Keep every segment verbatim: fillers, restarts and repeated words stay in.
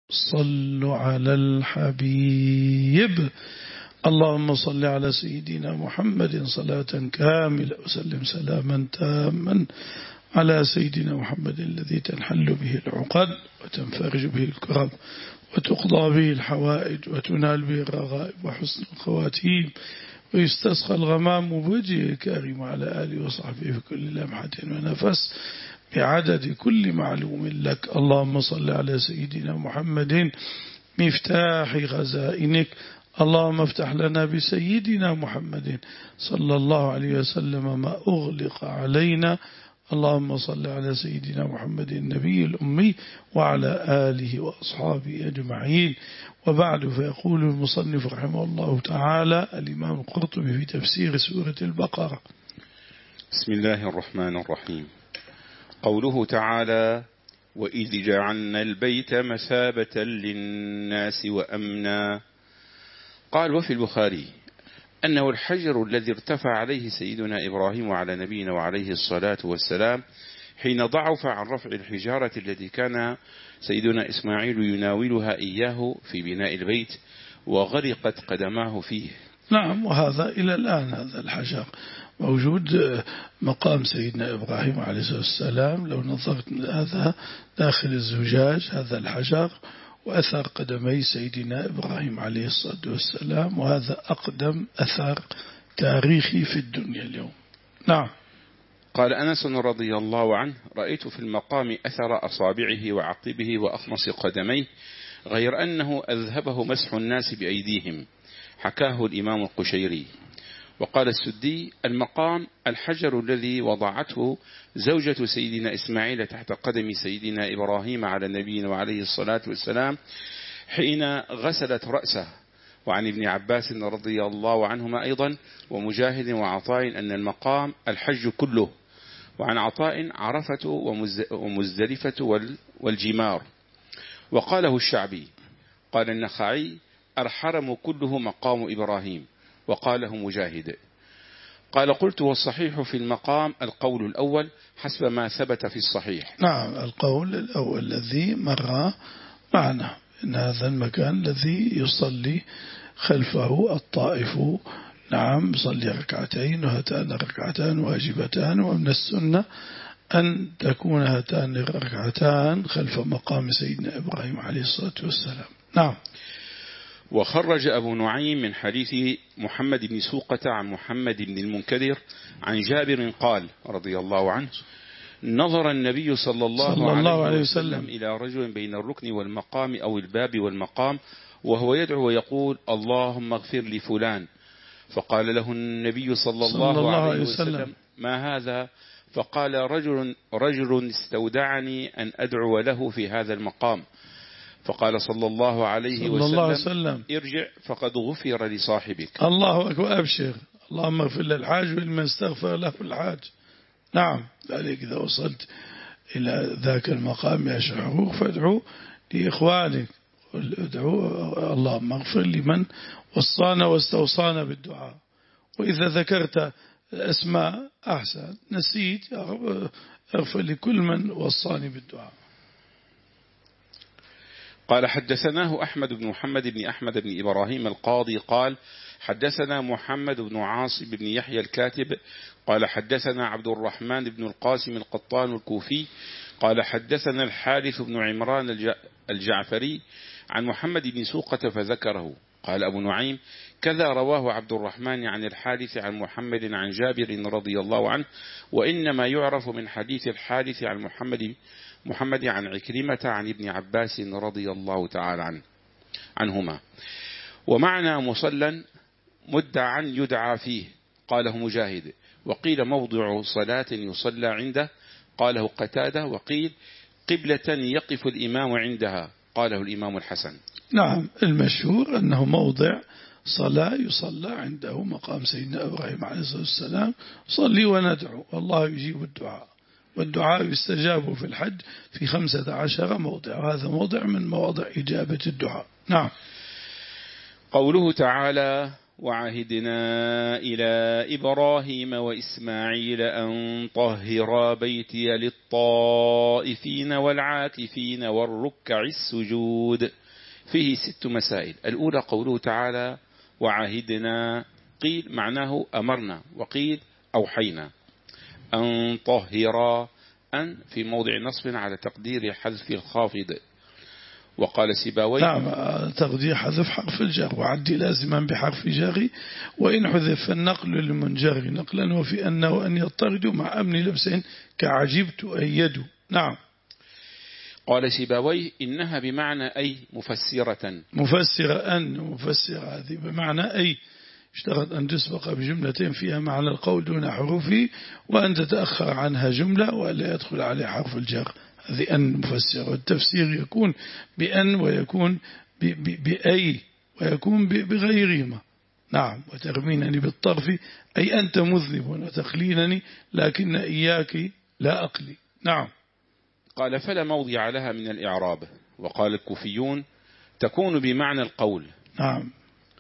صلوا على الحبيب. اللهم صل على سيدنا محمد صلاة كاملة وسلم سلاما تاما على سيدنا محمد الذي تنحل به العقد وتنفرج به الكرب وتقضى به الحوائج وتنال به الرغائب وحسن الخواتيم ويستسقى الغمام بوجهه الكريم على آله وصحبه في كل لمحة ونفس بعدد كل معلوم لك. اللهم صل على سيدنا محمد مفتاح خزائنك. اللهم افتح لنا بسيدنا محمد صلى الله عليه وسلم ما أغلق علينا. اللهم صل على سيدنا محمد النبي الأمي وعلى آله وأصحابه أجمعين. وبعد، فيقول المصنف رحمه الله تعالى الإمام القرطبي في تفسير سورة البقرة: بسم الله الرحمن الرحيم. قوله تعالى: وإذ جعلنا البيت مثابة للناس وأمنا. قال: وفي البخاري أنه الحجر الذي ارتفع عليه سيدنا إبراهيم وعلى نبينا وعليه الصلاة والسلام حين ضعف عن رفع الحجارة التي كان سيدنا إسماعيل يناولها إياه في بناء البيت وغرقت قدماه فيه. نعم، وهذا إلى الآن هذا الحجر موجود مقام سيدنا إبراهيم عليه الصلاة والسلام. لو نظرت من هذا داخل الزجاج هذا الحجر وأثر قدمي سيدنا إبراهيم عليه الصلاة والسلام، وهذا أقدم أثر تاريخي في الدنيا اليوم. نعم. قال أنس رضي الله عنه: رأيت في المقام أثر أصابعه وعقبه وأخمص قدميه، غير أنه أذهبه مسح الناس بأيديهم. حكاه الإمام القشيري. وقال السدي: المقام الحجر الذي وضعته زوجة سيدنا إسماعيل تحت قدم سيدنا إبراهيم على نبينا وعليه الصلاة والسلام حين غسلت رأسه. وعن ابن عباس رضي الله عنهما أيضا ومجاهد وعطاء أن المقام الحج كله. وعن عطاء عرفة ومزدلفة والجمار. وقاله الشعبي. قال النخعي: الحرم كله مقام إبراهيم. وقاله مجاهد. قال: قلت: والصحيح في المقام القول الأول حسب ما ثبت في الصحيح. نعم، القول الأول الذي مر معنا إن هذا المكان الذي يصلي خلفه الطائف، نعم، يصلي ركعتين وهاتان ركعتان واجبتان، ومن السنة أن تكون هاتان الركعتان خلف مقام سيدنا إبراهيم عليه الصلاة والسلام. نعم. وخرج أبو نعيم من حديث محمد بن سوقة عن محمد بن المنكدر عن جابر قال رضي الله عنه: نظر النبي صلى الله, صلى الله عليه وسلم إلى رجل بين الركن والمقام أو الباب والمقام وهو يدعو ويقول: اللهم اغفر لفلان. فقال له النبي صلى الله, صلى الله عليه وسلم: وسلم ما هذا؟ فقال: رجل, رجل استودعني أن أدعو له في هذا المقام. فقال صلى الله عليه صلى وسلم, الله وسلم: ارجع فقد غفر لصاحبك. الله أكبر. أبشر، اللهم اغفر للحاج ولمن استغفر له الحاج. نعم، ذلك إذا وصلت إلى ذاك المقام يا شعروق فادعوا لإخوانك، ادعوا اللهم اغفر لمن وصانا واستوصانا بالدعاء. وإذا ذكرت أسماء أحسن، نسيت يا رب اغفر لكل من وصاني بالدعاء. قال: حدثناه أحمد بن محمد بن أحمد بن إبراهيم القاضي قال: حدثنا محمد بن عاصم بن يحيى الكاتب قال: حدثنا عبد الرحمن بن القاسم القطان الكوفي قال: حدثنا الحارث بن عمران الجعفري عن محمد بن سوقة فذكره. قال أبو نعيم: كذا رواه عبد الرحمن عن الحارث عن محمد عن جابر رضي الله عنه، وإنما يعرف من حديث الحارث عن محمد محمد عن عكرمة عن ابن عباس رضي الله تعالى عنه عنهما. ومعنى مصلى مدعا يدعى فيه، قاله مجاهد. وقيل موضع صلاة يصلى عنده، قاله قتادة. وقيل قبلة يقف الإمام عندها، قاله الإمام الحسن. نعم، المشهور أنه موضع صلاة يصلى عنده مقام سيدنا إبراهيم عليه الصلاة والسلام. صلي وندعو والله يجيب الدعاء، والدعاء يستجاب في الحج في خمسة عشر موضع، وهذا موضع من مواضع إجابة الدعاء. نعم. قوله تعالى: وعهدنا إلى إبراهيم وإسماعيل أن طهرا بيتي للطائفين والعاكفين والركع السجود. فيه ست مسائل. الأولى قوله تعالى وعهدنا، قيل معناه أمرنا، وقيل أوحينا. أن طهرا، أن في موضع نصب على تقدير حذف الخافض. وقال سيباوي نعم، تقدير حذف حرف الجر، وعد لازما بحرف جر، وإن حذف فالنقل للمنجر نقلا، وفي أنه أن يضطردوا مع أمن لبس كعجبت أيدوا. نعم. قال سيباوي إنها بمعنى أي مفسرة. مفسرة أن مفسرة هذه بمعنى أي، اشترط أن تسبق بجملتين فيها معنى القول دون حروفه، وأن تتأخر عنها جملة ولا يدخل عليه حرف الجر. هذه أن مفسرة. والتفسير يكون بأن، ويكون بأي، ويكون بغيرهما. نعم. وترمينني بالطرف أي أنت مذنب، وتقليلني لكن إياك لا أقلي. نعم. قال فلا موضع لها من الإعراب. وقال الكوفيون تكون بمعنى القول. نعم.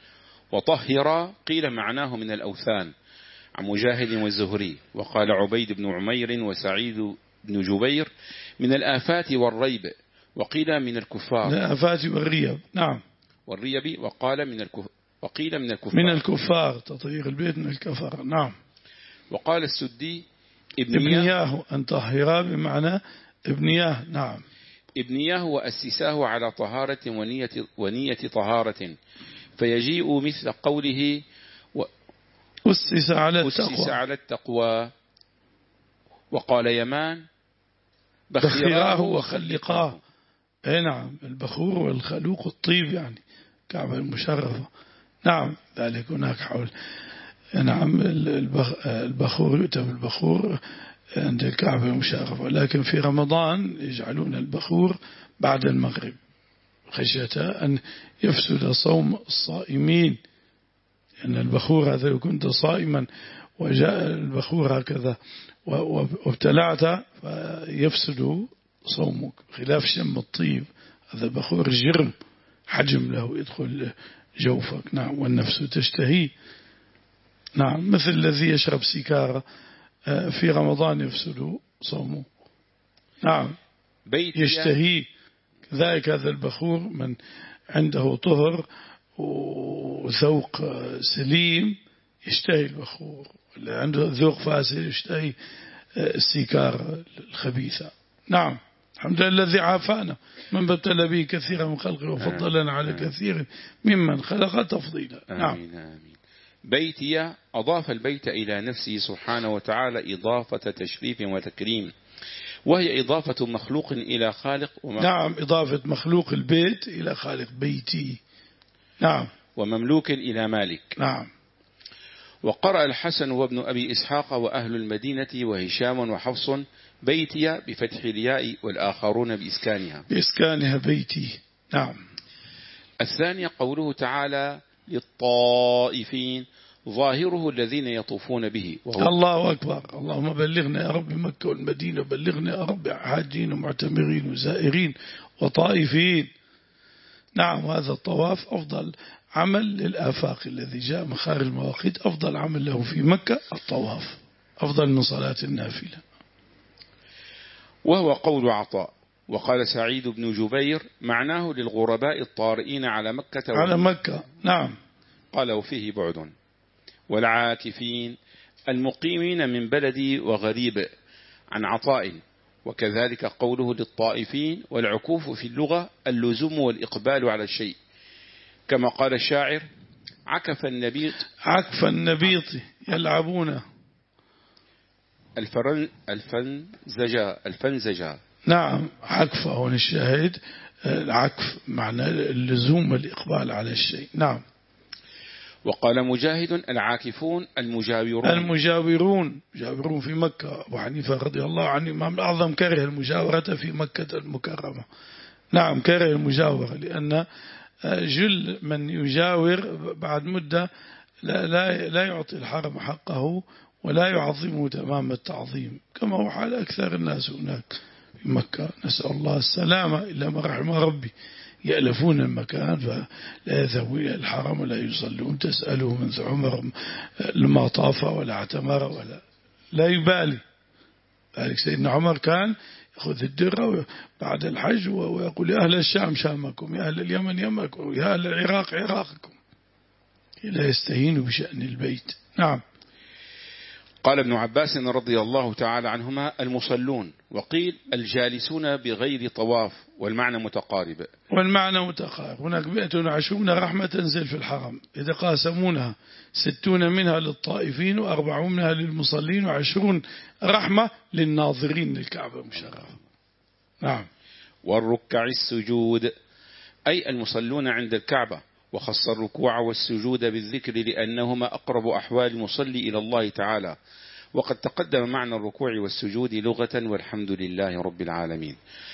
وطهر قيل معناه من الأوثان عن مجاهد والزهري. وقال عبيد بن عمير وسعيد بن جبير من الآفات والريب، وقيل من الكفار. من الآفات والريب. نعم. والريب. وقال من الكف... وقيل من الكفار. من الكفار، تطهير البيت من الكفار. نعم. وقال السدي ابنياه، أن طهرا بمعنى ابنياه. نعم. ابنياه وأسساه على طهارة ونية, ونية طهارة، فيجيء مثل قوله و... أسس على التقوى. أسس على التقوى. وقال يمان بخراه وخلقاه. اي نعم، البخور والخلوق الطيب، يعني كعبة المشرفة. نعم. ذلك هناك حول. نعم. البخور يؤتى بالبخور عند الكعبة المشرفة، لكن في رمضان يجعلون البخور بعد المغرب خشية أن يفسد صوم الصائمين، لأن يعني البخور هذا لو كنت صائما وجاء البخور هكذا وابتلعت فيفسد صومك، خلاف شم الطيب. هذا البخور جرم حجم له يدخل جوفك. نعم. والنفس تشتهي. نعم. مثل الذي يشرب سيكارة في رمضان يفسد صومه. نعم. يشتهي. كذلك هذا البخور من عنده طهر وذوق سليم يشتهي البخور، اللي عنده ذوق فاسد يشتهي السيكار الخبيثة. نعم. الحمد لله الذي عافانا من ابتلى به كثيرا من خلقه وفضلنا على كثير ممن خلق تفضيلا. نعم. آمين آمين. بيتي أضاف البيت إلى نفسه سبحانه وتعالى إضافة تشريف وتكريم، وهي إضافة مخلوق إلى خالق. نعم. إضافة مخلوق البيت إلى خالق بيتي. نعم. ومملوك إلى مالك. نعم. وقرأ الحسن وابن أبي إسحاق وأهل المدينة وهشام وحفص بيتي بفتح الياء، والآخرون بإسكانها. بإسكانها بيتي. نعم. الثاني قوله تعالى للطائفين، ظاهره الذين يطوفون به، وهو الله أكبر. اللهم بلغنا يا رب مكة والمدينة، بلغنا يا رب حاجين ومعتمرين وزائرين وطائفين. نعم. هذا الطواف أفضل عمل للآفاق الذي جاء من خارج المواقيت، أفضل عمل له في مكة الطواف، أفضل من صلاة النافلة. وهو قول عطاء. وقال سعيد بن جبير معناه للغرباء الطارئين على مكة على مكة. نعم. قال وفيه بعد. والعاكفين المقيمين من بلدي وغريب عن عطاء. وكذلك قوله للطائفين. والعكوف في اللغة اللزوم والإقبال على الشيء، كما قال الشاعر عكف النبيط. عكف النبيط يلعبون. الفرن الفنزجا الفنزجا. نعم. عكف هون الشاهد. العكف معنى اللزوم والإقبال على الشيء. نعم. وقال مجاهد العاكفون المجاورون. المجاورون مجاورون في مكة. أبو حنيفة رضي الله عنه الإمام الأعظم كره المجاورة في مكة المكرمة. نعم. كره المجاورة لأن جل من يجاور بعد مدة لا, لا, لا يعطي الحرم حقه ولا يعظمه تمام التعظيم، كما هو حال أكثر الناس هناك في مكة. نسأل الله السلامة إلا ما رحم ربي. يألفون المكان فلا يذهبوا إلى الحرم ولا يصلون. تسأله من عمر لما طاف ولا اعتمر ولا لا يبالي. ذلك سيدنا عمر كان يأخذ الدرة بعد الحج ويقول يا أهل الشام شامكم، يا أهل اليمن يمنكم، يا أهل العراق عراقكم، لا يستهين بشأن البيت. نعم. قال ابن عباس رضي الله تعالى عنهما: المصلون، وقيل الجالسون بغير طواف، والمعنى متقارب. والمعنى متقارب. هناك مئة وعشرون رحمة تنزل في الحرم، إذا قاسمونها ستون منها للطائفين وأربعون منها للمصلين وعشرون رحمة للناظرين للكعبة المشرفة. نعم. والركع السجود، أي المصلون عند الكعبة، وخص الركوع والسجود بالذكر لأنهما أقرب أحوال المصلي إلى الله تعالى، وقد تقدم معنى الركوع والسجود لغة، والحمد لله رب العالمين.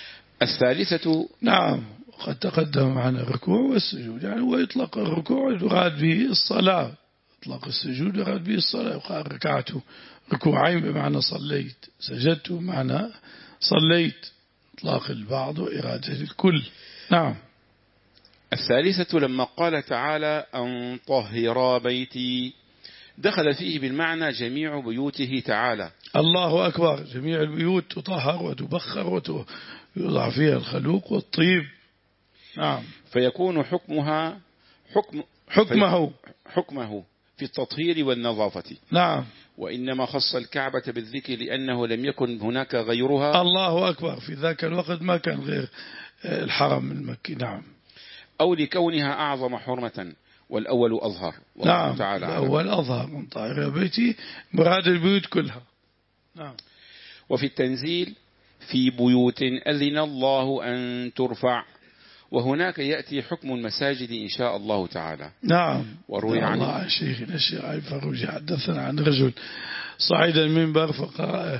الثالثة. نعم، وقد تقدم معنى الركوع والسجود، يعني هو يطلق الركوع يراد به الصلاة، يطلق السجود يراد به الصلاة. وقال ركعته ركوعين بمعنى صليت، سجدت بمعنى صليت، إطلاق البعض وإرادة الكل. نعم. الثالثة لما قال تعالى أن طهرا بيتي، دخل فيه بالمعنى جميع بيوته تعالى. الله أكبر. جميع البيوت تطهر وتبخر ويوضع فيها الخلوق والطيب. نعم. فيكون حكمها حكم حكمه حكمه في التطهير والنظافة. نعم. وإنما خص الكعبة بالذكر لأنه لم يكن هناك غيرها. الله أكبر. في ذاك الوقت ما كان غير الحرم المكي. نعم. أو لكونها أعظم حرمة، والأول أظهر. نعم. تعالى الأول أظهر. من طاهر بيتي مراد البيوت كلها. نعم. وفي التنزيل في بيوت أذن الله أن ترفع، وهناك يأتي حكم المساجد إن شاء الله تعالى. نعم. وروي عنه عن شيخنا الشيخ عيب فروجي حدثنا عن رجل صعد المنبر فقرأ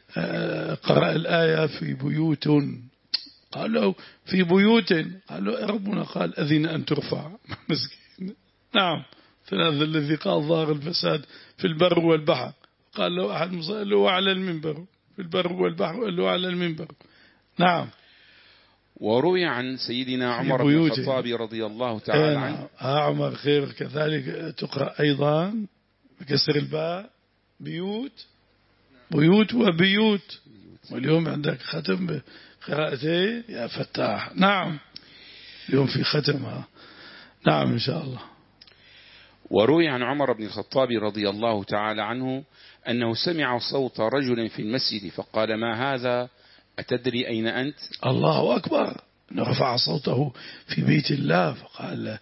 قرأ الآية في بيوت، قال له في بيوت، قال له ربنا قال أذن أن ترفع. مسكين. نعم. فهذا الذي قال ظاهر الفساد في البر والبحر. قال له أحد قال له على المنبر في البر والبحر، قال له على المنبر. نعم. وروي عن سيدنا عمر بن الخطاب رضي الله تعالى عنه. ها عمر خير كذلك تقرأ أيضا بكسر الباء بيوت، بيوت وبيوت. واليوم عندك ختم بقراءتين يا فتاح. نعم. اليوم في ختمها. نعم إن شاء الله. وروي عن عمر بن الخطاب رضي الله تعالى عنه أنه سمع صوت رجل في المسجد فقال: ما هذا؟ أتدري أين أنت؟ الله أكبر. رفع صوته في بيت الله فقال: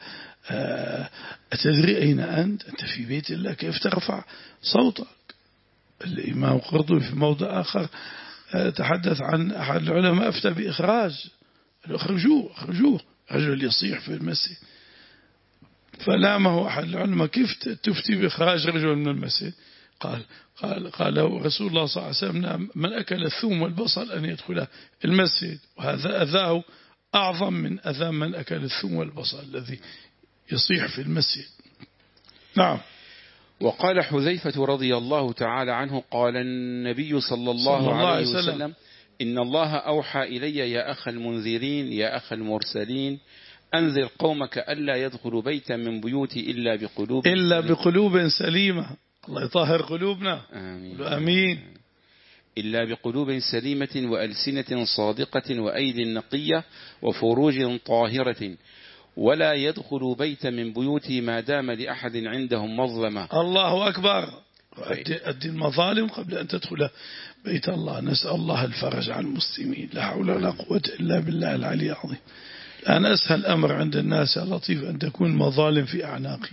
أتدري أين أنت؟ أنت في بيت الله، كيف ترفع صوتك؟ الإمام قرطبي في موضع آخر تحدث عن أحد العلماء أفتى بإخراج، اخرجوه اخرجوه، رجل يصيح في المسجد. فلامه أحد العلماء: كيف تفتي بإخراج رجل من المسجد؟ قال قال قال رسول الله صلى الله عليه وسلم: من أكل الثوم والبصل أن يدخل المسجد، وهذا أذاه أعظم من أذى من أكل الثوم والبصل الذي يصيح في المسجد. نعم. وقال حذيفة رضي الله تعالى عنه: قال النبي صلى الله, صلى الله عليه وسلم, وسلم: إن الله أوحى إلي يا أخ المنذرين يا أخ المرسلين أنذر قومك ألا يدخلوا بيتا من بيوتي إلا بقلوب إلا بقلوب سليمة. الله يطهر قلوبنا. آمين. آمين. إلا بقلوب سليمة وألسنة صادقة وأيد نقية وفروج طاهرة، ولا يدخل بيتا من بيوتي ما دام لأحد عندهم مظلمة. الله أكبر. أدي المظالم قبل أن تدخل بيت الله. نسأل الله الفرج عن المسلمين. لا حول ولا قوة إلا بالله العلي العظيم. الآن أسهل أمر عند الناس يا لطيف أن تكون مظالم في أعناقه،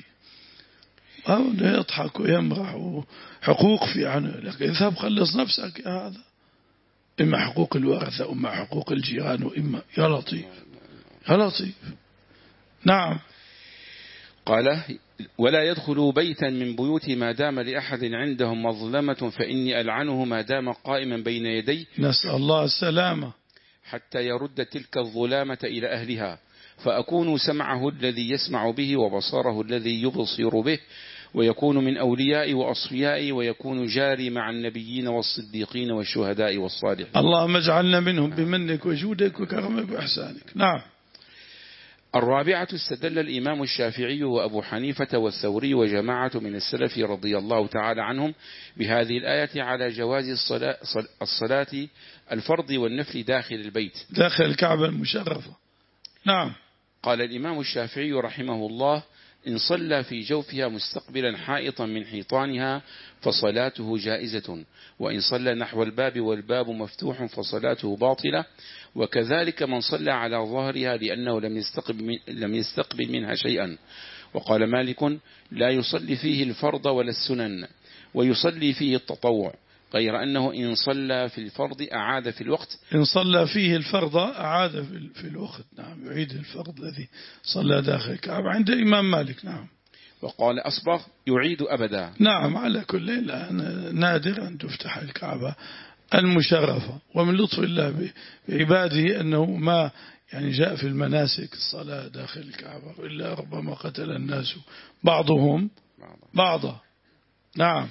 أو يضحك ويمرح حقوق في عنه، لكن اذهب خلص نفسك يا هذا. إما حقوق الورثة وإما حقوق الجيران وإما يا لطيف يا لطيف. نعم. قال: ولا يدخل بيتا من بيوتي ما دام لأحد عندهم مظلمة فإني ألعنه ما دام قائما بين يدي. نسأل الله السلامة. حتى يرد تلك الظلامة إلى أهلها، فأكون سمعه الذي يسمع به وبصره الذي يبصر به، ويكون من أوليائي وأصفيائي، ويكون جاري مع النبيين والصديقين والشهداء والصالحين. اللهم اجعلنا منهم بمنك وجودك وكرمك وإحسانك. نعم. الرابعة استدل الإمام الشافعي وأبو حنيفة والثوري وجماعة من السلف رضي الله تعالى عنهم بهذه الآية على جواز الصلاة, الصلاة الفرض والنفل داخل البيت داخل الكعبة المشرفة. نعم. قال الإمام الشافعي رحمه الله: إن صلى في جوفها مستقبلا حائطا من حيطانها فصلاته جائزة، وإن صلى نحو الباب والباب مفتوح فصلاته باطلة، وكذلك من صلى على ظهرها لأنه لم يستقبل, لم يستقبل منها شيئا. وقال مالك: لا يصلي فيه الفرض ولا السنن، ويصلي فيه التطوع، غير أنه إن صلى في الفرض أعاد في الوقت. إن صلى فيه الفرض أعاد في الوقت. نعم، يعيد الفرض الذي صلى داخل الكعبة عند الإمام مالك. نعم. وقال أصبغ: يعيد أبدا. نعم، على كل نادر أن تفتح الكعبة المشرفة، ومن لطف الله بعباده أنه ما يعني جاء في المناسك الصلاة داخل الكعبة، إلا ربما قتل الناس بعضهم بعضا. نعم.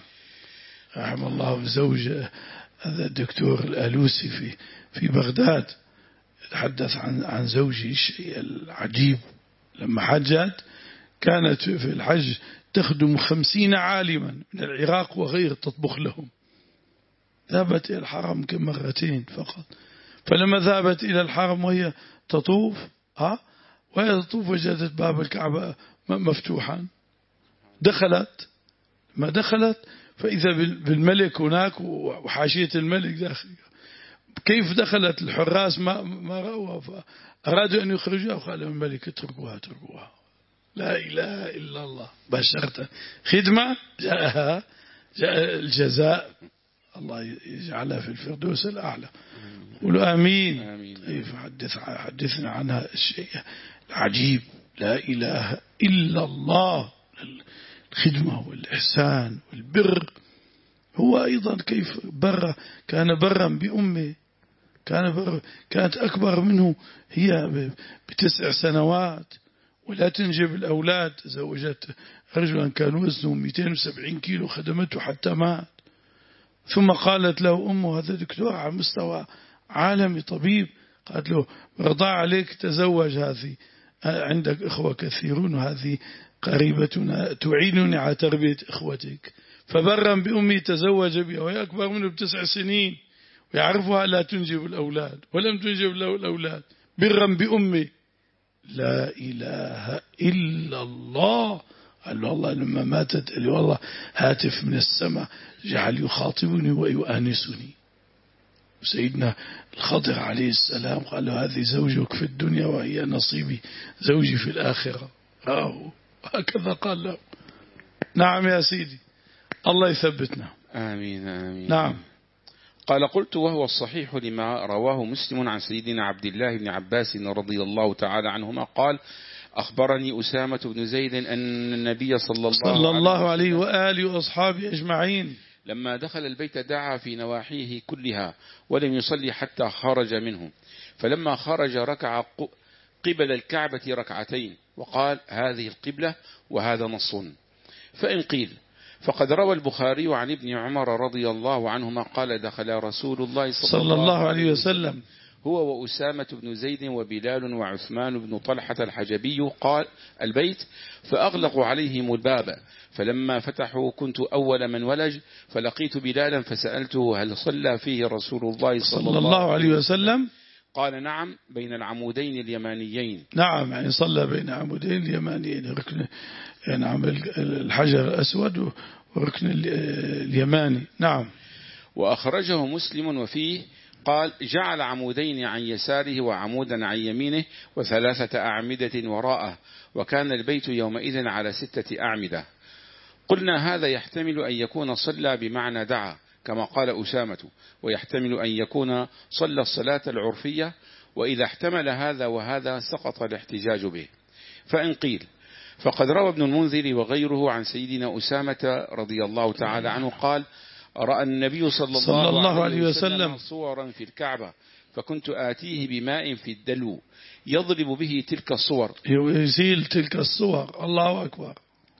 رحم الله زوج هذا الدكتور الآلوسي في في بغداد، تحدث عن عن زوجه الشيء العجيب. لما حجت كانت في الحج تخدم خمسين عالما من العراق وغير تطبخ لهم. ذهبت إلى الحرم كمرتين فقط، فلما ذهبت إلى الحرم وهي تطوف ها وهي تطوف وجدت باب الكعبة مفتوحا. دخلت ما دخلت فإذا بالملك هناك وحاشية الملك داخل. كيف دخلت الحراس ما ما رأوها، فأرادوا أن يخرجوها، وقال الملك: اتركوها اتركوها، لا إله إلا الله. بشرت خدمة جاءها جاء الجزاء، الله يجعلها في الفردوس الأعلى. قولوا آمين. كيف حدث حدثنا عنها الشيء العجيب. لا إله إلا الله. الخدمة والإحسان والبر. هو أيضا كيف بر، كان برا بأمه، كان بر كانت أكبر منه هي بتسع سنوات ولا تنجب الأولاد. تزوجت رجلا كان وزنه مئتين وسبعين كيلو، خدمته حتى مات. ثم قالت له أمه، هذا دكتور على مستوى عالمي طبيب، قالت له: برضى عليك تزوج، هذه عندك إخوة كثيرون وهذه قريبتنا تعينني على تربية إخوتك. فبرا بأمي تزوج بها وهي أكبر منه بتسع سنين، ويعرفها لا تنجب الأولاد ولم تنجب له الأولاد، برا بأمي. لا إله إلا الله. قال له الله لما ماتت قال له والله هاتف من السماء جعل يخاطبني ويؤانسني. سيدنا الخضر عليه السلام قال له: هذه زوجك في الدنيا وهي نصيبي زوجي في الآخرة. آه هكذا قال له. نعم يا سيدي، الله يثبتنا. آمين آمين. نعم. قال: قلت وهو الصحيح لما رواه مسلم عن سيدنا عبد الله بن عباس رضي الله تعالى عنهما قال: أخبرني أسامة بن زيد أن النبي صلى الله, صلى الله عليه وآله وأصحابه أجمعين لما دخل البيت دعا في نواحيه كلها ولم يصلي حتى خرج منه، فلما خرج ركع قبل الكعبة ركعتين وقال: هذه القبلة وهذا نص. فإن قيل فقد روى البخاري عن ابن عمر رضي الله عنهما قال: دخل رسول الله صلى, صلى الله عليه وسلم هو وأسامة بن زيد وبلال وعثمان بن طلحة الحجبي قال البيت، فأغلقوا عليهم الباب، فلما فتحوا كنت أول من ولج، فلقيت بلالا فسألته: هل صلى فيه رسول الله صلى, صلى الله عليه وسلم؟ قال: نعم، بين العمودين اليمانيين. نعم، يعني صلى بين عمودين اليمانيين، ركن يعني الحجر الأسود وركن اليماني. نعم. وأخرجه مسلم وفيه قال: جعل عمودين عن يساره وعمودا عن يمينه وثلاثة أعمدة وراءه، وكان البيت يومئذ على ستة أعمدة. قلنا: هذا يحتمل أن يكون صلى بمعنى دعا كما قال أسامة، ويحتمل أن يكون صلى الصلاة العرفية، وإذا احتمل هذا وهذا سقط الاحتجاج به. فإن قيل فقد روى ابن المنذر وغيره عن سيدنا أسامة رضي الله تعالى عنه قال: رأى النبي صلى الله, صلى الله عليه وسلم صورا في الكعبة، فكنت آتيه بماء في الدلو يضرب به تلك الصور، يزيل تلك الصور. الله أكبر.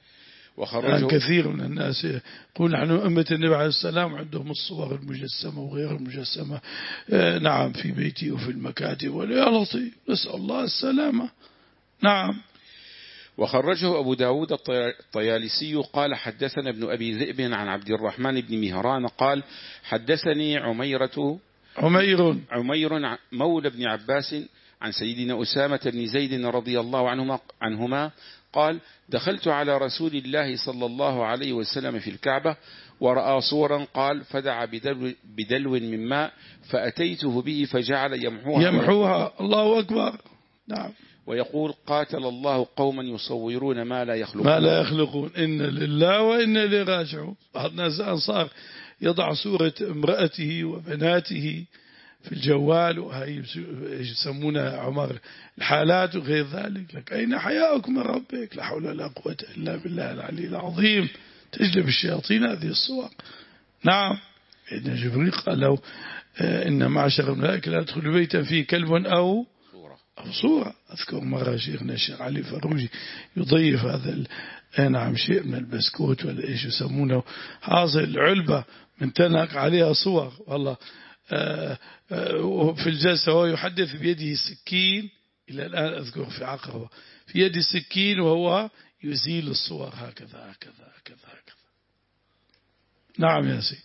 وخرجه كثير من الناس يقول نحن أمة النبي عليه السلام عندهم الصور المجسمة وغير المجسمة، نعم، في بيتي وفي المكاتب، ولا لطيف، نسأل الله السلامة. نعم. وخرجه أبو داود الطيالسي قال حدثنا ابن أبي ذئب عن عبد الرحمن بن مهران قال حدثني عميرة عمير عمير مولى بن عباس عن سيدنا أسامة بن زيد رضي الله عنهما, عنهما قال دخلت على رسول الله صلى الله عليه وسلم في الكعبة ورأى صورا قال فدعا بدلو, بدلو من ماء فأتيته به فجعل يمحوها يمحوها الله أكبر. نعم. ويقول قاتل الله قوما يصورون ما لا يخلقون ما لا يخلقون إن لله وإن إليه راجعون. بعض الناس أنصار يضع صورة امرأته وبناته في الجوال وهي يسمونها عمر الحالات وغير ذلك. لك أين حياؤك من ربك؟ لا حول ولا قوة إلا بالله العلي العظيم. تجلب الشياطين هذه الصور. نعم. إن جبريل قال له إن معشر الملائكة لا يدخل بيتا فيه كلب أو أو صورة. أذكر مرة شيخنا الشيخ علي فروجي يضيف هذا نعم شيء من البسكوت ولا إيش يسمونه هذه العلبة من تنق عليها صور والله. آآ آآ في الجلسة وهو يحدث بيده السكين إلى الآن أذكر في عقربة في يد السكين وهو يزيل الصور هكذا هكذا هكذا هكذا. نعم يا سيدي.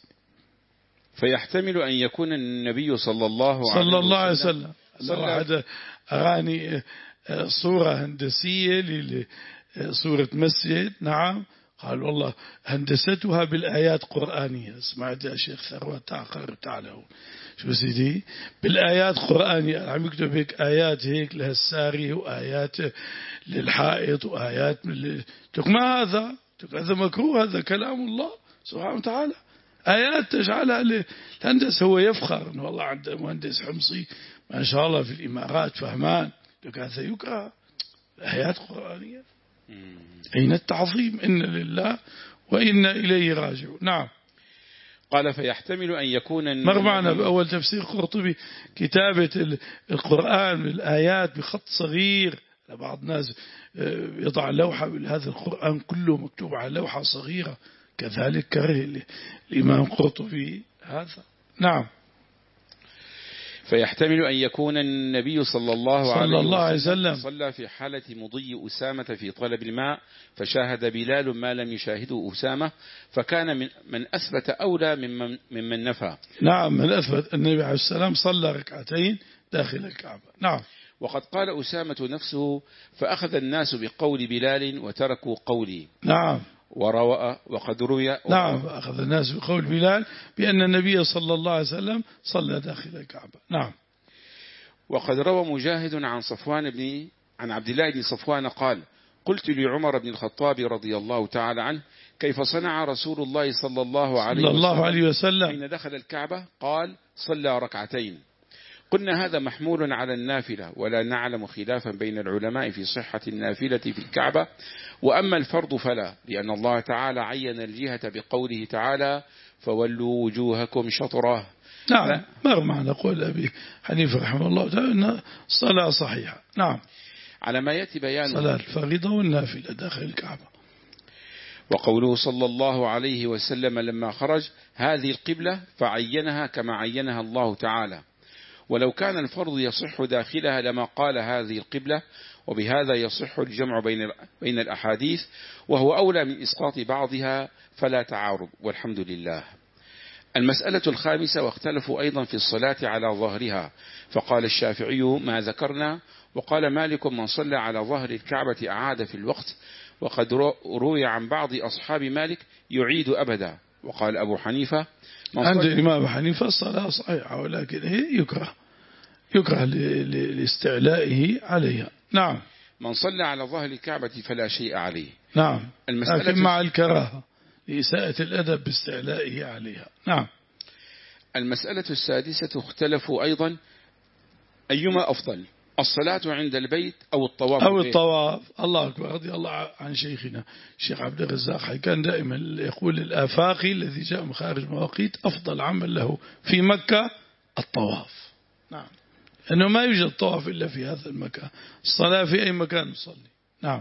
فيحتمل أن يكون النبي صلى الله عليه صلى الله عليه وسلم صلى أغاني صورة هندسية لصورة مسجد. نعم. قال والله هندستها بالآيات قرآنية. سمعت يا شيخ ثروت تعقر تعالوا شو سيدي بالآيات قرآنية. عم يكتب هيك آيات هيك لهالساري وآيات للحائط وآيات من تك ما هذا تك هذا مكروه. هذا كلام الله سبحانه وتعالى. آيات تجعلها للهندس. هو يفخر إنه والله عنده مهندس حمصي ما شاء الله في الإمارات فهمان. تك هذا يكره آيات قرآنية. أين التعظيم؟ إن لله وإن إليه راجعون. نعم. قال فيحتمل أن يكون مر معنا بأول تفسير قرطبي كتابة القرآن بالآيات بخط صغير. بعض الناس يضع لوحة هذا القرآن كله مكتوب على لوحة صغيرة. كذلك كره الإمام قرطبي هذا. نعم. فيحتمل أن يكون النبي صلى الله عليه, صلى الله عليه وسلم صلى في حالة مضي أسامة في طلب الماء فشاهد بلال ما لم يشاهده أسامة فكان من, من أثبت أولى ممن, ممن نفى. نعم. من أثبت النبي عليه السلام صلى ركعتين داخل الكعبة. نعم. وقد قال أسامة نفسه فأخذ الناس بقول بلال وتركوا قولي. نعم. وروى وقد روي. نعم. أخذ الناس بقول بلال بأن النبي صلى الله عليه وسلم صلى داخل الكعبة. نعم. وقد روى مجاهد عن صفوان بن عن عبد الله بن صفوان قال قلت لعمر بن الخطاب رضي الله تعالى عنه كيف صنع رسول الله صلى الله عليه صلى الله عليه وسلم حين دخل الكعبة؟ قال صلى ركعتين. قلنا هذا محمول على النافلة ولا نعلم خلافا بين العلماء في صحة النافلة في الكعبة. وأما الفرض فلا لأن الله تعالى عين الجهة بقوله تعالى فولوا وجوهكم شطره. نعم. مر معنا قول أبي حنيفة رحمه الله تعالى أن الصلاة صحيحة. نعم. على ما يأتي بيان صلاة الفريضة والنافلة داخل الكعبة. وقوله صلى الله عليه وسلم لما خرج هذه القبلة فعينها كما عينها الله تعالى. ولو كان الفرض يصح داخلها لما قال هذه القبلة. وبهذا يصح الجمع بين بين الأحاديث وهو أولى من إسقاط بعضها فلا تعارض والحمد لله. المسألة الخامسة واختلفوا أيضا في الصلاة على ظهرها فقال الشافعي ما ذكرنا وقال مالك من صلى على ظهر الكعبة أعاد في الوقت. وقد روي عن بعض أصحاب مالك يعيد أبدا. وقال أبو حنيفة عند الإمام أبو حنيفة الصلاة صحيحة ولكن هي يكره يكره لاستعلائه عليها. نعم. من صلى على ظهر الكعبة فلا شيء عليه. نعم. المسألة لكن مع الكراهة لإساءة الأدب باستعلائه عليها. نعم. المسألة السادسة اختلفوا أيضا أيما أفضل الصلاة عند البيت أو الطواف أو الطواف. الله أكبر. رضي الله عن شيخنا الشيخ عبد الرزاق كان دائما يقول الآفاقي الذي جاء من خارج مواقيت أفضل عمل له في مكة الطواف. نعم. أنه ما يوجد طواف إلا في هذا المكان. الصلاة في أي مكان نصلي. نعم.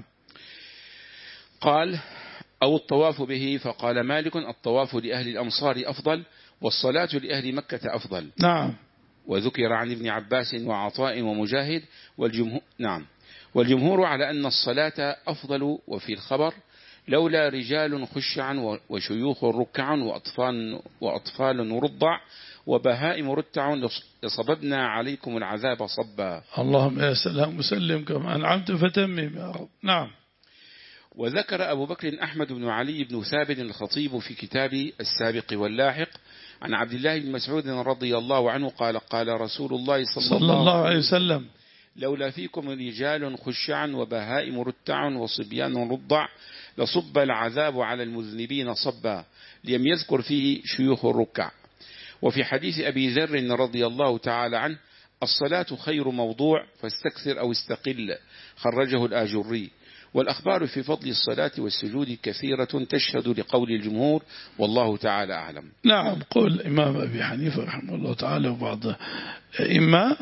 قال أو الطواف به فقال مالك الطواف لأهل الأمصار أفضل والصلاة لأهل مكة أفضل. نعم. وذكر عن ابن عباس وعطاء ومجاهد والجمهور. نعم. والجمهور على أن الصلاة أفضل. وفي الخبر لولا رجال خشعا وشيوخ ركعا وأطفال, وأطفال رضع وبهائم رتع لصببنا عليكم العذاب صبا. اللهم يا سلام مسلم كما أنعمت فتمم يا رب. نعم. وذكر أبو بكر أحمد بن علي بن ثابت الخطيب في كتاب السابق واللاحق عن عبد الله بن مسعود رضي الله عنه قال قال رسول الله صلى, صلى الله عليه وسلم لولا فيكم رجال خشعا وبهائم رتع وصبيان رضع لصب العذاب على المذنبين صبا، لم يذكر فيه شيوخ الركع. وفي حديث أبي ذر رضي الله تعالى عنه الصلاة خير موضوع فاستكثر أو استقل، خرجه الآجري. والأخبار في فضل الصلاة والسجود كثيرة تشهد لقول الجمهور والله تعالى أعلم. نعم. قول الإمام أبي حنيفة رحمه الله تعالى وبعض إما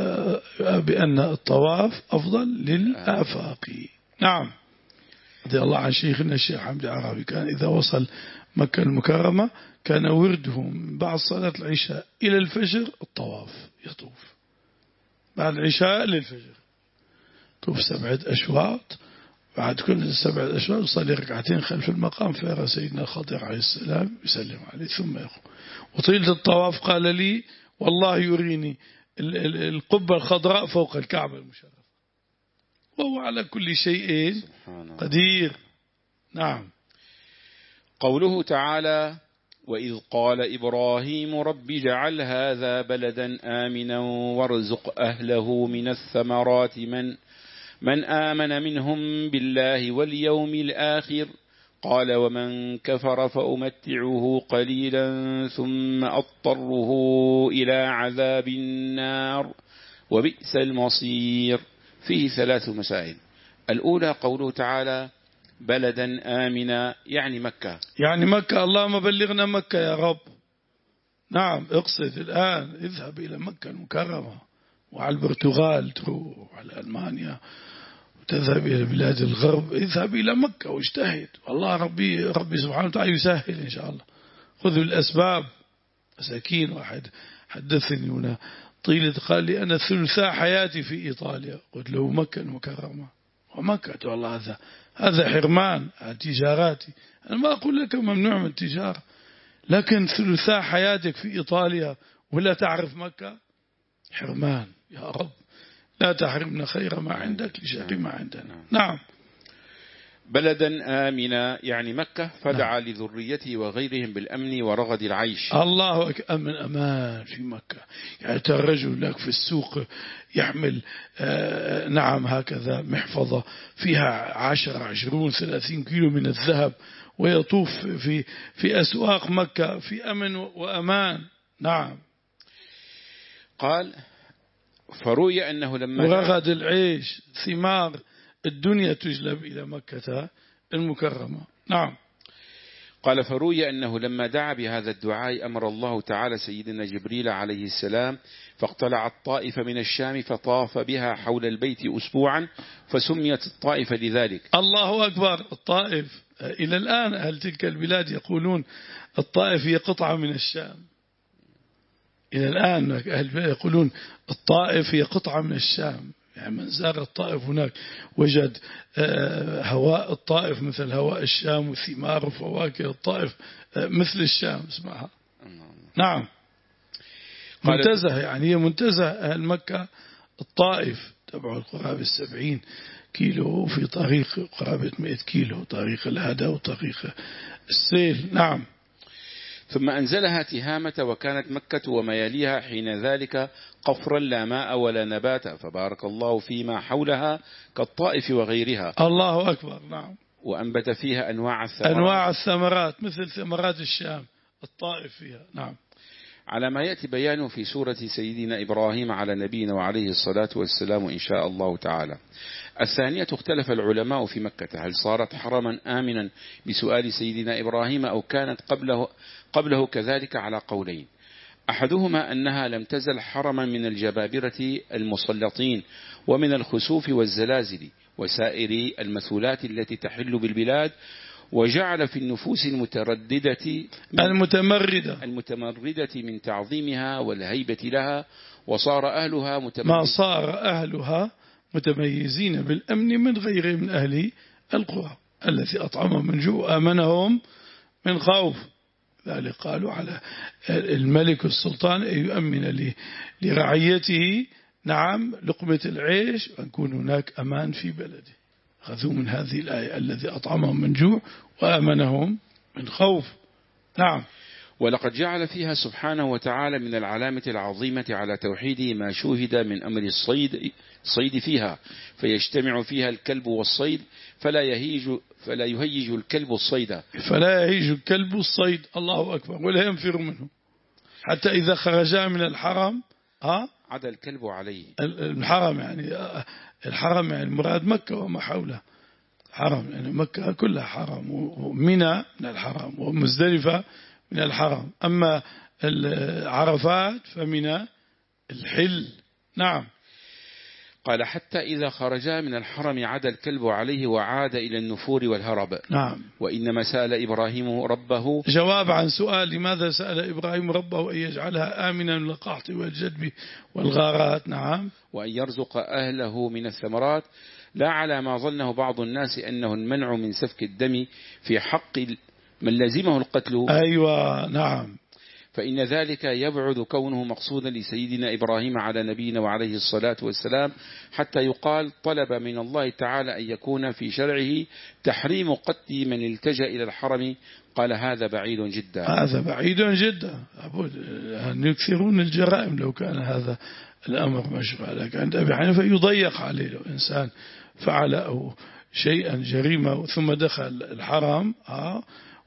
بأن الطواف أفضل للآفاق. نعم. رضي الله عن شيخنا الشيخ حمد عربي كان إذا وصل مكة المكرمة كان ورده بعد صلاة العشاء إلى الفجر الطواف، يطوف بعد العشاء للفجر، طوف سبعة أشواط، بعد كل سبعة أشواط يصلي ركعتين خلف المقام فيرى سيدنا الخضر عليه السلام يسلم عليه ثم يقوم. وطيلة الطواف قال لي والله يريني القبة الخضراء فوق الكعبة المشرفة وهو على كل شيء قدير. نعم. قوله تعالى وإذ قال إبراهيم رب اجعل هذا بلدا آمنا وارزق أهله من الثمرات من من آمن منهم بالله واليوم الآخر قال ومن كفر فأمتعه قليلا ثم أضطره إلى عذاب النار وبئس المصير. فيه ثلاث مسائل. الأولى قوله تعالى بلدا آمنا يعني مكة، يعني مكة. اللهم بلغنا مكة يا رب. نعم. اقصد الآن اذهب إلى مكة المكرمة وعلى البرتغال تروح وعلى ألمانيا وتذهب إلى بلاد الغرب، اذهب إلى مكة واجتهد والله ربي ربي سبحانه وتعالى يسهل إن شاء الله. خذوا الأسباب. مساكين واحد حدثني هنا طيلة قال لي أنا ثلثاء حياتي في إيطاليا، قلت له مكة المكرمة ومكة والله هذا هذا حرمان عن تجاراتي. أنا ما أقول لك ممنوع من التجارة، لكن ثلثاء حياتك في إيطاليا ولا تعرف مكة حرمان. يا رب لا تحرمنا خير ما عندك لشر ما عندنا. نعم. بلدا آمنا يعني مكة، فدعا نعم. لذريته وغيرهم بالأمن ورغد العيش. الله أمن أمان في مكة. يعني الرجل لك في السوق يحمل آه نعم هكذا محفظة فيها عشر عشرون ثلاثين كيلو من الذهب ويطوف في في أسواق مكة في أمن وأمان. نعم. قال فروي أنه لما ورغد العيش ثمار الدنيا تجلب إلى مكة المكرمة. نعم. قال فروي أنه لما دعا بهذا الدعاء أمر الله تعالى سيدنا جبريل عليه السلام فاقتلع الطائف من الشام فطاف بها حول البيت أسبوعا فسميت الطائف لذلك. الله أكبر. الطائف إلى الآن أهل تلك البلاد يقولون الطائف هي قطعة من الشام. إلى الآن أهل يقولون الطائف هي قطعة من الشام. يعني من زار الطائف هناك وجد هواء الطائف مثل هواء الشام وثمار وفواكه الطائف مثل الشام اسمعها. نعم. منتزه يعني هي منتزه أهل مكة. الطائف تبع قرابة السبعين كيلو في طريق قرابة مئة كيلو طريق الهدى وطريق السيل. نعم. ثم أنزلها تهامة وكانت مكة وما يليها حين ذلك قفرا لا ماء ولا نبات فبارك الله فيما حولها كالطائف وغيرها. الله أكبر. نعم. وأنبت فيها أنواع الثمرات أنواع الثمرات مثل ثمرات الشام الطائف فيها. نعم. على ما يأتي بيانه في سورة سيدنا إبراهيم على نبينا وعليه الصلاة والسلام إن شاء الله تعالى. الثانية اختلف العلماء في مكة هل صارت حرما آمنا بسؤال سيدنا إبراهيم أو كانت قبله, قبله كذلك على قولين. أحدهما أنها لم تزل حرما من الجبابرة المسلطين ومن الخسوف والزلازل وسائر المثولات التي تحل بالبلاد وجعل في النفوس المترددة المتمردة المتمردة من تعظيمها والهيبة لها وصار أهلها متمردين ما صار أهلها متميزين بالأمن من غيرهم من أهل القرى الذي أطعمهم من جوع وآمنهم من خوف. ذلك قالوا على الملك السلطان أن يؤمن لرعيته نعم لقمة العيش وأن يكون هناك أمان في بلده. أخذوا من هذه الآية الذي أطعمهم من جوع وآمنهم من خوف. نعم. ولقد جعل فيها سبحانه وتعالى من العلامة العظيمة على توحيده ما شوهد من أمر الصيد صيد فيها، فيجتمع فيها الكلب والصيد فلا يهيج فلا يهيج الكلب الصيد فلا يهيج الكلب الصيد الله أكبر ولا ينفر منه حتى إذا خرجا من الحرم ها عدا الكلب عليه. الحرم يعني الحرم يعني المراد مكة وما حوله حرم، يعني مكة كلها حرم، ومنى من الحرم ومزدلفة من الحرم، أما العرفات فمن الحل. نعم. قال حتى إذا خرجا من الحرم عاد الكلب عليه وعاد إلى النفور والهرب. نعم. وإنما سأل إبراهيم ربه جواب عن سؤال لماذا سأل إبراهيم ربه أن يجعلها آمنا من القحط والجدب والغارات. نعم. وأن يرزق أهله من الثمرات، لا على ما ظنه بعض الناس أنه المنع من سفك الدم في حق من لزمه القتل. أيوة. نعم. فإن ذلك يبعد كونه مقصودا لسيدنا إبراهيم على نبينا وعليه الصلاة والسلام، حتى يقال طلب من الله تعالى أن يكون في شرعه تحريم قتل من التجأ إلى الحرم. قال هذا بعيد جدا. هذا بعيد جدا. أن يكثرون الجرائم لو كان هذا الأمر مشروع، لكن عند أبي حنيفة يضيق عليه لو إنسان فعل أو شيئا جريمة ثم دخل الحرم آه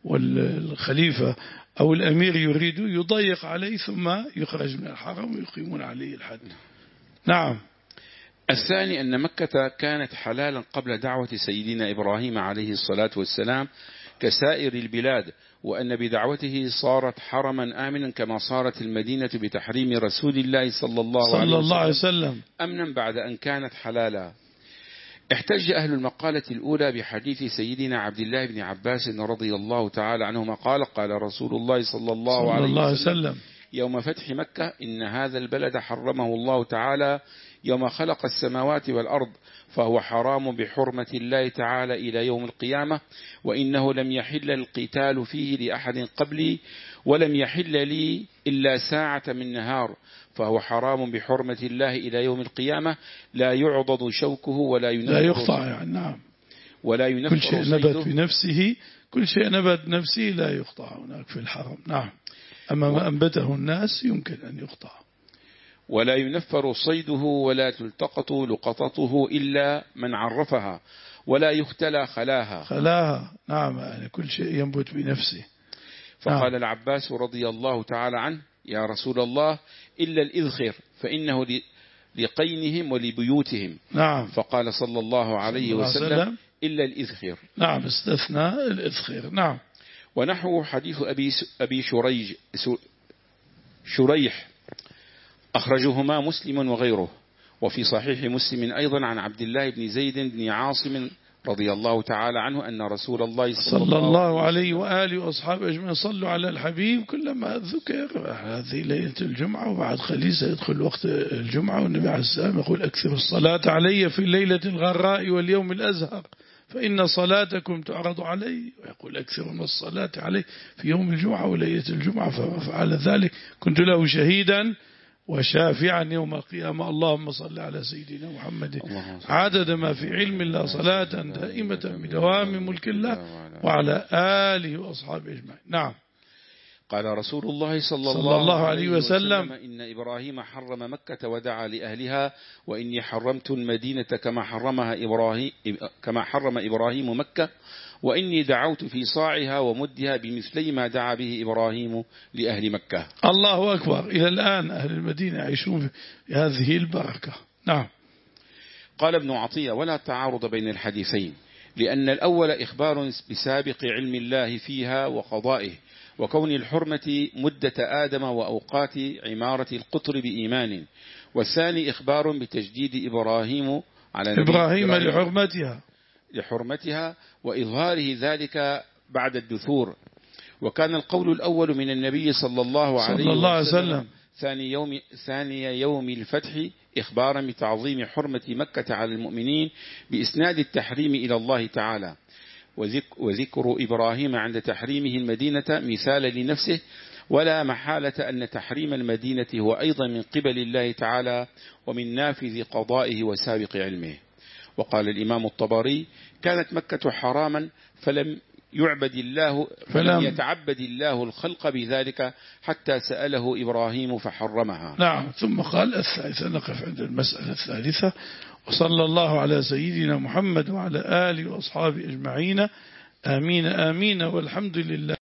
والخليفة أو الأمير يريد يضيق عليه ثم يخرج من الحرم ويقيمون عليه الحد. نعم. الثاني أن مكة كانت حلالا قبل دعوة سيدنا إبراهيم عليه الصلاة والسلام كسائر البلاد، وأن بدعوته صارت حرما آمنا كما صارت المدينة بتحريم رسول الله صلى الله, صلى الله عليه وسلم, وسلم أمنا بعد أن كانت حلالا. احتج أهل المقالة الأولى بحديث سيدنا عبد الله بن عباس رضي الله تعالى عنهما قال قال رسول الله صلى الله, صلى عليه الله وسلم, وسلم يوم فتح مكة إن هذا البلد حرمه الله تعالى يوم خلق السماوات والأرض، فهو حرام بحرمة الله تعالى إلى يوم القيامة، وإنه لم يحل القتال فيه لأحد قبلي ولم يحل لي إلا ساعة من نهار، فهو حرام بحرمة الله إلى يوم القيامة، لا يعضد شوكه ولا ينفر لا يقطع يعني. نعم. ولا ينفر كل شيء نبت بنفسه كل شيء نبت نفسه لا يقطع هناك في الحرم. نعم. أما ما أنبته الناس يمكن أن يقطع. ولا ينفر صيده ولا تلتقط لقطته إلا من عرفها، ولا يختلى خلاها خلاها. نعم. يعني كل شيء ينبت بنفسه. فقال نعم. العباس رضي الله تعالى عنه يا رسول الله إلا الإذخر فإنه لقينهم ولبيوتهم. نعم. فقال صلى الله عليه وسلم إلا الإذخر. نعم. استثناء الإذخر. نعم. ونحو حديث أبي, أبي شريج شريح أخرجهما مسلم وغيره. وفي صحيح مسلم أيضا عن عبد الله بن زيد بن عاصم رضي الله تعالى عنه أن رسول الله صلى, صلى الله عليه وآله وأصحابه أجمعين صلوا على الحبيب كلما ذكر. هذه ليلة الجمعة وبعد قليل سيدخل وقت الجمعة، والنبي عليه السلام يقول أكثر الصلاة علي في الليلة الغراء واليوم الأزهر فإن صلاتكم تعرض علي، ويقول أكثر من الصلاة علي في يوم الجمعة وليلة الجمعة، ففعل ذلك كنت له شهيدا وشافعا يوم القيامة. اللهم صل على سيدنا محمد عدد ما في علم الله صلاة دائمة بدوام ملك الله وعلى آله وأصحابه أجمعين. نعم. قال رسول الله صلى, صلى الله عليه وسلم إن إبراهيم حرم مكة ودعا لأهلها، وإني حرمت المدينة كما حرمها إبراهيم كما حرم إبراهيم مكة، وإني دعوت في صاعها ومدها بمثلي ما دعا به إبراهيم لأهل مكة. الله أكبر. إلى الآن أهل المدينة يعيشون في هذه البركة. نعم. قال ابن عطية ولا تعارض بين الحديثين، لأن الأول إخبار بسابق علم الله فيها وقضائه وكون الحرمة مدة آدم وأوقات عمارة القطر بإيمان، والثاني إخبار بتجديد إبراهيم على إبراهيم لحرمتها لحرمتها وإظهاره ذلك بعد الدثور. وكان القول الأول من النبي صلى الله عليه صلى الله وسلم, وسلم ثاني يوم ثاني يوم الفتح إخبارا بتعظيم حرمة مكة على المؤمنين بإسناد التحريم إلى الله تعالى، وذكر إبراهيم عند تحريمه المدينة مثالا لنفسه، ولا محالة أن تحريم المدينة هو أيضا من قبل الله تعالى ومن نافذ قضائه وسابق علمه. وقال الإمام الطبري: كانت مكة حراما فلم يعبد الله فلم يتعبد الله الخلق بذلك حتى سأله إبراهيم فحرمها. نعم. ثم قال الثالثة، نقف عند المسألة الثالثة. وصلى الله على سيدنا محمد وعلى آله وأصحابه أجمعين. آمين آمين والحمد لله.